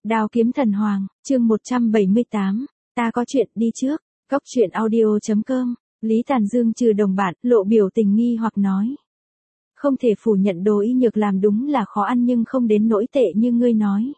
Đao kiếm thần hoàng, chương 178, ta có chuyện đi trước, góc truyện audio.com, Lý Tàn Dương trừ đồng bạn, lộ biểu tình nghi hoặc nói. Không thể phủ nhận Đồ Y Nhược làm đúng là khó ăn nhưng không đến nỗi tệ như ngươi nói.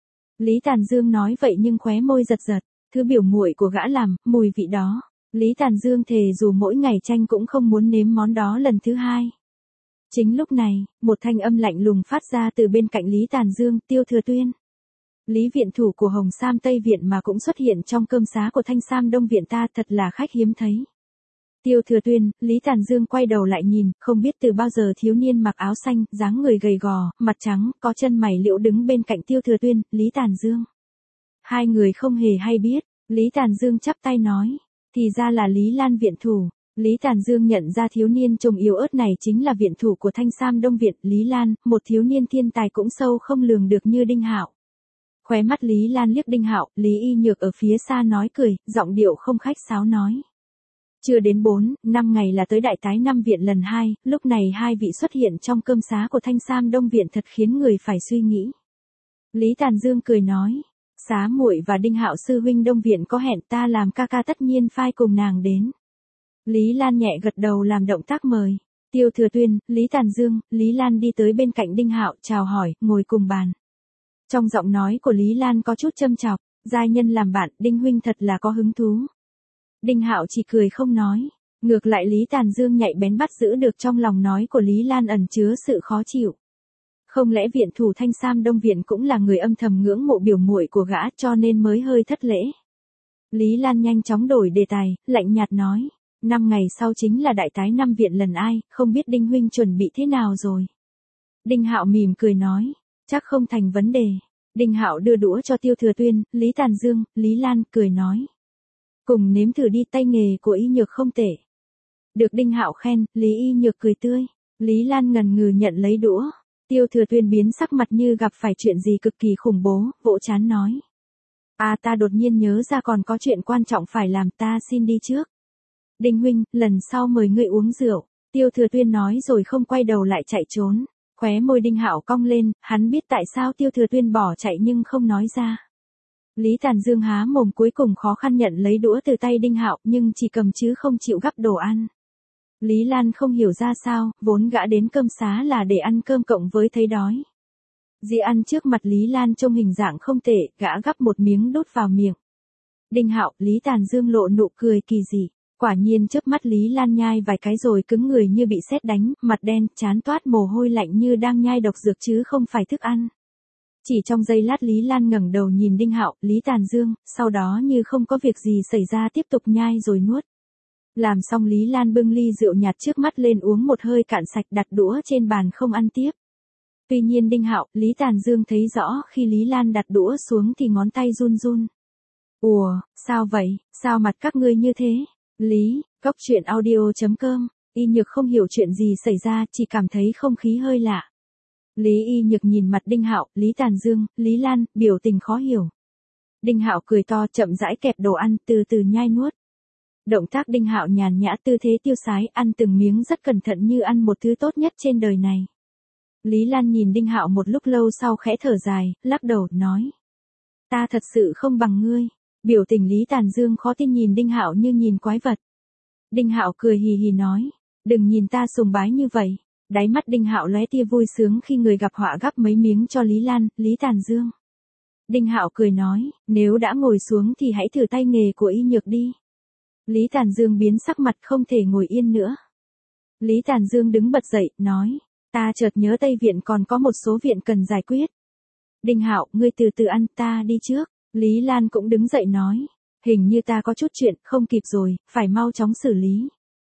Lý Tàn Dương nói vậy nhưng khóe môi giật giật, thứ biểu muội của gã làm, mùi vị đó. Lý Tàn Dương thề dù mỗi ngày tranh cũng không muốn nếm món đó lần thứ hai. Chính lúc này, một thanh âm lạnh lùng phát ra từ bên cạnh Lý Tàn Dương, Tiêu Thừa Tuyên. Lý viện thủ của Hồng Sam Tây Viện mà cũng xuất hiện trong cơm xá của Thanh Sam Đông Viện ta, thật là khách hiếm thấy. Tiêu Thừa Tuyên, Lý Tàn Dương quay đầu lại nhìn, không biết từ bao giờ thiếu niên mặc áo xanh, dáng người gầy gò, mặt trắng, có chân mày liễu đứng bên cạnh Tiêu Thừa Tuyên, Lý Tàn Dương. Hai người không hề hay biết, Lý Tàn Dương chắp tay nói, thì ra là Lý Lan viện thủ. Lý Tàn Dương nhận ra thiếu niên trông yếu ớt này chính là viện thủ của Thanh Sam Đông Viện, Lý Lan, một thiếu niên thiên tài cũng sâu không lường được như Đinh Hạo. Khóe mắt Lý Lan liếc Đinh Hạo, Lý Y Nhược ở phía xa nói cười, giọng điệu không khách sáo nói. Chưa đến 4-5 ngày là tới đại tái năm viện lần 2, lúc này hai vị xuất hiện trong cơm xá của Thanh Sam Đông Viện thật khiến người phải suy nghĩ. Lý Tàn Dương cười nói, xá muội và Đinh Hạo sư huynh Đông Viện có hẹn ta làm ca ca tất nhiên phai cùng nàng đến. Lý Lan nhẹ gật đầu làm động tác mời. Tiêu Thừa Tuyên, Lý Tàn Dương, Lý Lan đi tới bên cạnh Đinh Hạo, chào hỏi, ngồi cùng bàn. Trong giọng nói của Lý Lan có chút châm chọc, giai nhân làm bạn, Đinh huynh thật là có hứng thú. Đinh Hạo chỉ cười không nói, ngược lại Lý Tàn Dương nhạy bén bắt giữ được trong lòng nói của Lý Lan ẩn chứa sự khó chịu. Không lẽ viện thủ Thanh Sam Đông Viện cũng là người âm thầm ngưỡng mộ biểu muội của gã cho nên mới hơi thất lễ. Lý Lan nhanh chóng đổi đề tài, lạnh nhạt nói, 5 ngày sau chính là đại tái năm viện lần ai, không biết Đinh huynh chuẩn bị thế nào rồi. Đinh Hạo mỉm cười nói, chắc không thành vấn đề. Đinh Hạo đưa đũa cho Tiêu Thừa Tuyên, Lý Tàn Dương, Lý Lan, cười nói. Cùng nếm thử đi, tay nghề của Y Nhược không tệ. Được Đinh Hạo khen, Lý Y Nhược cười tươi. Lý Lan ngần ngừ nhận lấy đũa. Tiêu Thừa Tuyên biến sắc mặt như gặp phải chuyện gì cực kỳ khủng bố, vỗ trán nói. Ta đột nhiên nhớ ra còn có chuyện quan trọng phải làm, ta xin đi trước. Đinh huynh, lần sau mời ngươi uống rượu. Tiêu Thừa Tuyên nói rồi không quay đầu lại chạy trốn. Khóe môi Đinh Hạo cong lên, hắn biết tại sao Tiêu Thừa Tuyên bỏ chạy nhưng không nói ra. Lý Tàn Dương há mồm cuối cùng khó khăn nhận lấy đũa từ tay Đinh Hạo nhưng chỉ cầm chứ không chịu gắp đồ ăn. Lý Lan không hiểu ra sao, vốn gã đến cơm xá là để ăn cơm cộng với thấy đói. Dĩ ăn trước mặt Lý Lan trông hình dạng không tệ, gã gắp một miếng đút vào miệng. Đinh Hạo, Lý Tàn Dương lộ nụ cười kỳ dị. Quả nhiên chớp mắt Lý Lan nhai vài cái rồi cứng người như bị sét đánh, mặt đen, trán toát mồ hôi lạnh như đang nhai độc dược chứ không phải thức ăn. Chỉ trong giây lát Lý Lan ngẩng đầu nhìn Đinh Hạo, Lý Tàn Dương, sau đó như không có việc gì xảy ra tiếp tục nhai rồi nuốt. Làm xong Lý Lan bưng ly rượu nhạt trước mắt lên uống một hơi cạn sạch, đặt đũa trên bàn không ăn tiếp. Tuy nhiên Đinh Hạo, Lý Tàn Dương thấy rõ khi Lý Lan đặt đũa xuống thì ngón tay run run. Ủa, sao vậy, sao mặt các ngươi như thế? Lý, góc truyện audio.com, Y Nhược không hiểu chuyện gì xảy ra, chỉ cảm thấy không khí hơi lạ. Lý Y Nhược nhìn mặt Đinh Hạo, Lý Tàn Dương, Lý Lan, biểu tình khó hiểu. Đinh Hạo cười to, chậm rãi kẹp đồ ăn, từ từ nhai nuốt. Động tác Đinh Hạo nhàn nhã, tư thế tiêu sái, ăn từng miếng rất cẩn thận như ăn một thứ tốt nhất trên đời này. Lý Lan nhìn Đinh Hạo một lúc lâu sau khẽ thở dài, lắc đầu, nói. Ta thật sự không bằng ngươi. Biểu tình Lý Tàn Dương khó tin nhìn Đinh Hạo như nhìn quái vật. Đinh Hạo cười hì hì nói, đừng nhìn ta sùng bái như vậy. Đáy mắt Đinh Hạo lóe tia vui sướng khi người gặp họa gắp mấy miếng cho Lý Lan, Lý Tàn Dương. Đinh Hạo cười nói, nếu đã ngồi xuống thì hãy thử tay nghề của Y Nhược đi. Lý Tàn Dương biến sắc mặt không thể ngồi yên nữa. Lý Tàn Dương đứng bật dậy, nói, ta chợt nhớ Tây Viện còn có một số viện cần giải quyết. Đinh Hạo, ngươi từ từ ăn, ta đi trước. Lý Lan cũng đứng dậy nói, hình như ta có chút chuyện, không kịp rồi, phải mau chóng xử lý.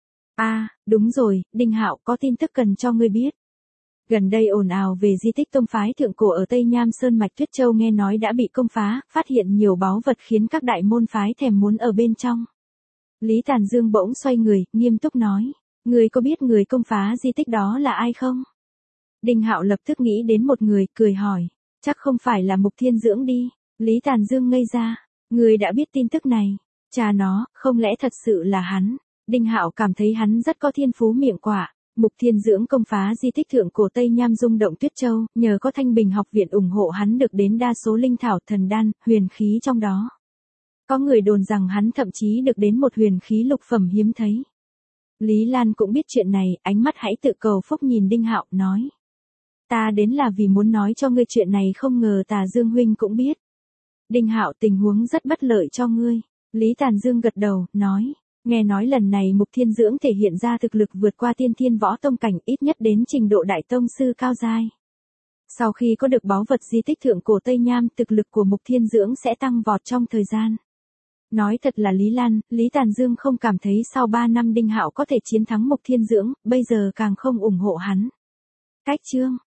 Đúng rồi, Đinh Hạo, có tin tức cần cho ngươi biết. Gần đây ồn ào về di tích tông phái thượng cổ ở Tây Nham Sơn mạch Tuyết Châu nghe nói đã bị công phá, phát hiện nhiều báu vật khiến các đại môn phái thèm muốn ở bên trong. Lý Tàn Dương bỗng xoay người, nghiêm túc nói, ngươi có biết người công phá di tích đó là ai không? Đinh Hạo lập tức nghĩ đến một người, cười hỏi, chắc không phải là Mục Thiên Dưỡng đi. Lý Tàn Dương ngây ra, người đã biết tin tức này, cha nó, không lẽ thật sự là hắn? Đinh Hạo cảm thấy hắn rất có thiên phú miệng quả, Mục Thiên Dưỡng công phá di tích thượng cổ Tây Nham rung động Tuyết Châu, nhờ có Thanh Bình học viện ủng hộ hắn được đến đa số linh thảo thần đan, huyền khí trong đó. Có người đồn rằng hắn thậm chí được đến một huyền khí lục phẩm hiếm thấy. Lý Lan cũng biết chuyện này, ánh mắt hãy tự cầu phúc nhìn Đinh Hạo, nói. Ta đến là vì muốn nói cho ngươi chuyện này, không ngờ Tà Dương huynh cũng biết. Đinh Hạo, tình huống rất bất lợi cho ngươi. Lý Tàn Dương gật đầu, nói. Nghe nói lần này Mục Thiên Dưỡng thể hiện ra thực lực vượt qua tiên thiên võ tông cảnh, ít nhất đến trình độ đại tông sư cao giai. Sau khi có được báu vật di tích thượng cổ Tây Nham, thực lực của Mục Thiên Dưỡng sẽ tăng vọt trong thời gian. Nói thật là Lý Lan, Lý Tàn Dương không cảm thấy sau 3 năm Đinh Hạo có thể chiến thắng Mục Thiên Dưỡng, bây giờ càng không ủng hộ hắn. Cách chương